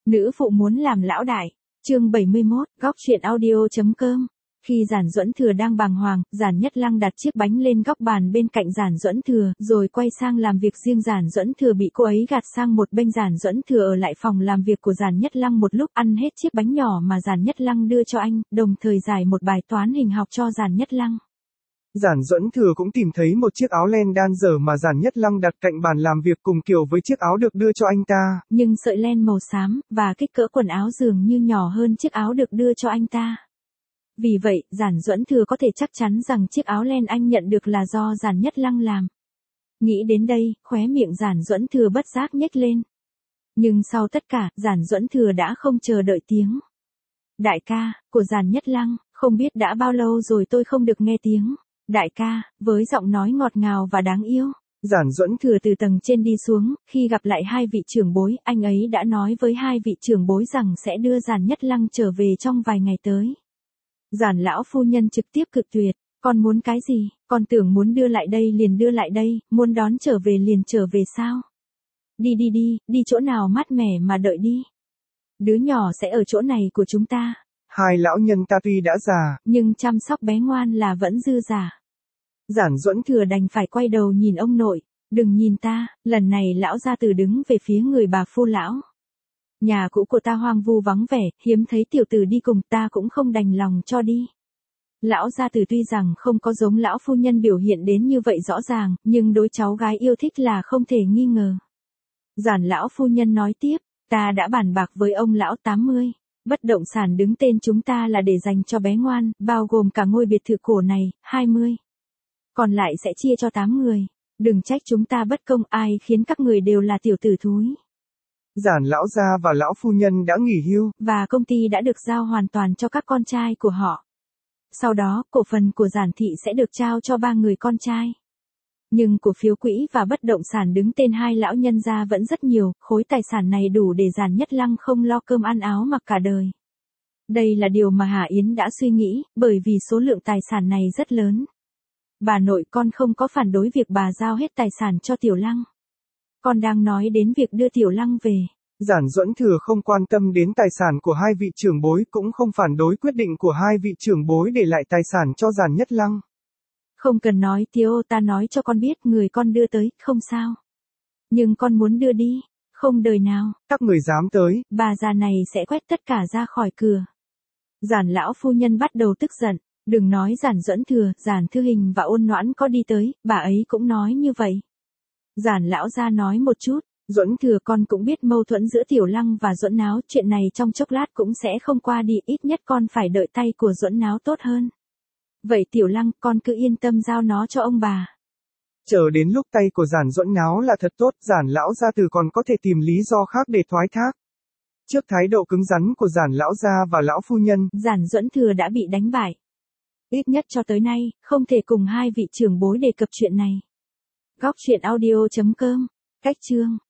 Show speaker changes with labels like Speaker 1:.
Speaker 1: Nữ phụ muốn làm lão đại. Chương 71, góc truyện audio.com. Khi Giản Duẫn Thừa đang bàng hoàng, Giản Nhất Lăng đặt chiếc bánh lên góc bàn bên cạnh Giản Duẫn Thừa, rồi quay sang làm việc riêng. Giản Duẫn Thừa bị cô ấy gạt sang một bên. Giản Duẫn Thừa ở lại phòng làm việc của Giản Nhất Lăng một lúc, ăn hết chiếc bánh nhỏ mà Giản Nhất Lăng đưa cho anh, đồng thời giải một bài toán hình học cho Giản Nhất Lăng.
Speaker 2: Giản Duẫn Thừa cũng tìm thấy một chiếc áo len đan dở mà Giản Nhất Lăng đặt cạnh bàn làm việc cùng kiểu với chiếc áo được đưa cho anh ta.
Speaker 1: Nhưng sợi len màu xám, và kích cỡ quần áo dường như nhỏ hơn chiếc áo được đưa cho anh ta. Vì vậy, Giản Duẫn Thừa có thể chắc chắn rằng chiếc áo len anh nhận được là do Giản Nhất Lăng làm. Nghĩ đến đây, khóe miệng Giản Duẫn Thừa bất giác nhếch lên. Nhưng sau tất cả, Giản Duẫn Thừa đã không chờ đợi tiếng đại ca của Giản Nhất Lăng. Không biết đã bao lâu rồi tôi không được nghe tiếng đại ca, với giọng nói ngọt ngào và đáng yêu. Giản Duẫn Thừa từ tầng trên đi xuống, khi gặp lại hai vị trưởng bối, anh ấy đã nói với hai vị trưởng bối rằng sẽ đưa Giản Nhất Lăng trở về trong vài ngày tới. Giản lão phu nhân trực tiếp cự tuyệt, con muốn cái gì, con tưởng muốn đưa lại đây liền đưa lại đây, muốn đón trở về liền trở về sao? Đi chỗ nào mát mẻ mà đợi đi. Đứa nhỏ sẽ ở chỗ này của chúng ta.
Speaker 2: Hai lão nhân ta tuy đã già,
Speaker 1: nhưng chăm sóc bé ngoan là vẫn dư giả. Giản Duẫn Thừa đành phải quay đầu nhìn ông nội. Đừng nhìn ta, lần này lão gia tử đứng về phía người bà phu lão. Nhà cũ của ta hoang vu vắng vẻ, hiếm thấy tiểu tử đi cùng, ta cũng không đành lòng cho đi. Lão gia tử tuy rằng không có giống lão phu nhân biểu hiện đến như vậy rõ ràng, nhưng đối cháu gái yêu thích là không thể nghi ngờ. Giản lão phu nhân nói tiếp, ta đã bàn bạc với ông lão 80. Bất động sản đứng tên chúng ta là để dành cho bé ngoan, bao gồm cả ngôi biệt thự cổ này, 20. Còn lại sẽ chia cho 8 người. Đừng trách chúng ta bất công, ai khiến các người đều là tiểu tử thúi.
Speaker 2: Giản lão gia và lão phu nhân đã nghỉ hưu,
Speaker 1: và công ty đã được giao hoàn toàn cho các con trai của họ. Sau đó, cổ phần của Giản thị sẽ được trao cho 3 người con trai. Nhưng cổ phiếu quỹ và bất động sản đứng tên hai lão nhân gia vẫn rất nhiều, khối tài sản này đủ để Giản Nhất Lăng không lo cơm ăn áo mặc cả đời. Đây là điều mà Hà Yến đã suy nghĩ, bởi vì số lượng tài sản này rất lớn. Bà nội con không có phản đối việc bà giao hết tài sản cho Tiểu Lăng. Con đang nói đến việc đưa Tiểu Lăng về.
Speaker 2: Giản Duẫn Thừa không quan tâm đến tài sản của hai vị trưởng bối, cũng không phản đối quyết định của hai vị trưởng bối để lại tài sản cho Giản Nhất Lăng.
Speaker 1: Không cần nói Tiếu, ta nói cho con biết người con đưa tới, không sao. Nhưng con muốn đưa đi, không đời nào.
Speaker 2: Các người dám tới,
Speaker 1: bà già này sẽ quét tất cả ra khỏi cửa. Giản lão phu nhân bắt đầu tức giận. Đừng nói Giản Duẫn Thừa, Giản Thư Hình và Ôn Noãn có đi tới, bà ấy cũng nói như vậy. Giản lão gia nói một chút, Duẫn Thừa con cũng biết mâu thuẫn giữa Tiểu Lăng và Duẫn Náo, chuyện này trong chốc lát cũng sẽ không qua đi, ít nhất con phải đợi tay của Duẫn Náo tốt hơn. Vậy Tiểu Lăng, con cứ yên tâm giao nó cho ông bà.
Speaker 2: Chờ đến lúc tay của Giản Duẫn Náo là thật tốt, Giản lão gia từ còn có thể tìm lý do khác để thoái thác. Trước thái độ cứng rắn của Giản lão gia và lão phu nhân,
Speaker 1: Giản Duẫn Thừa đã bị đánh bại. Ít nhất cho tới nay, không thể cùng hai vị trưởng bối đề cập chuyện này. Góc truyện audio.com. Cách chương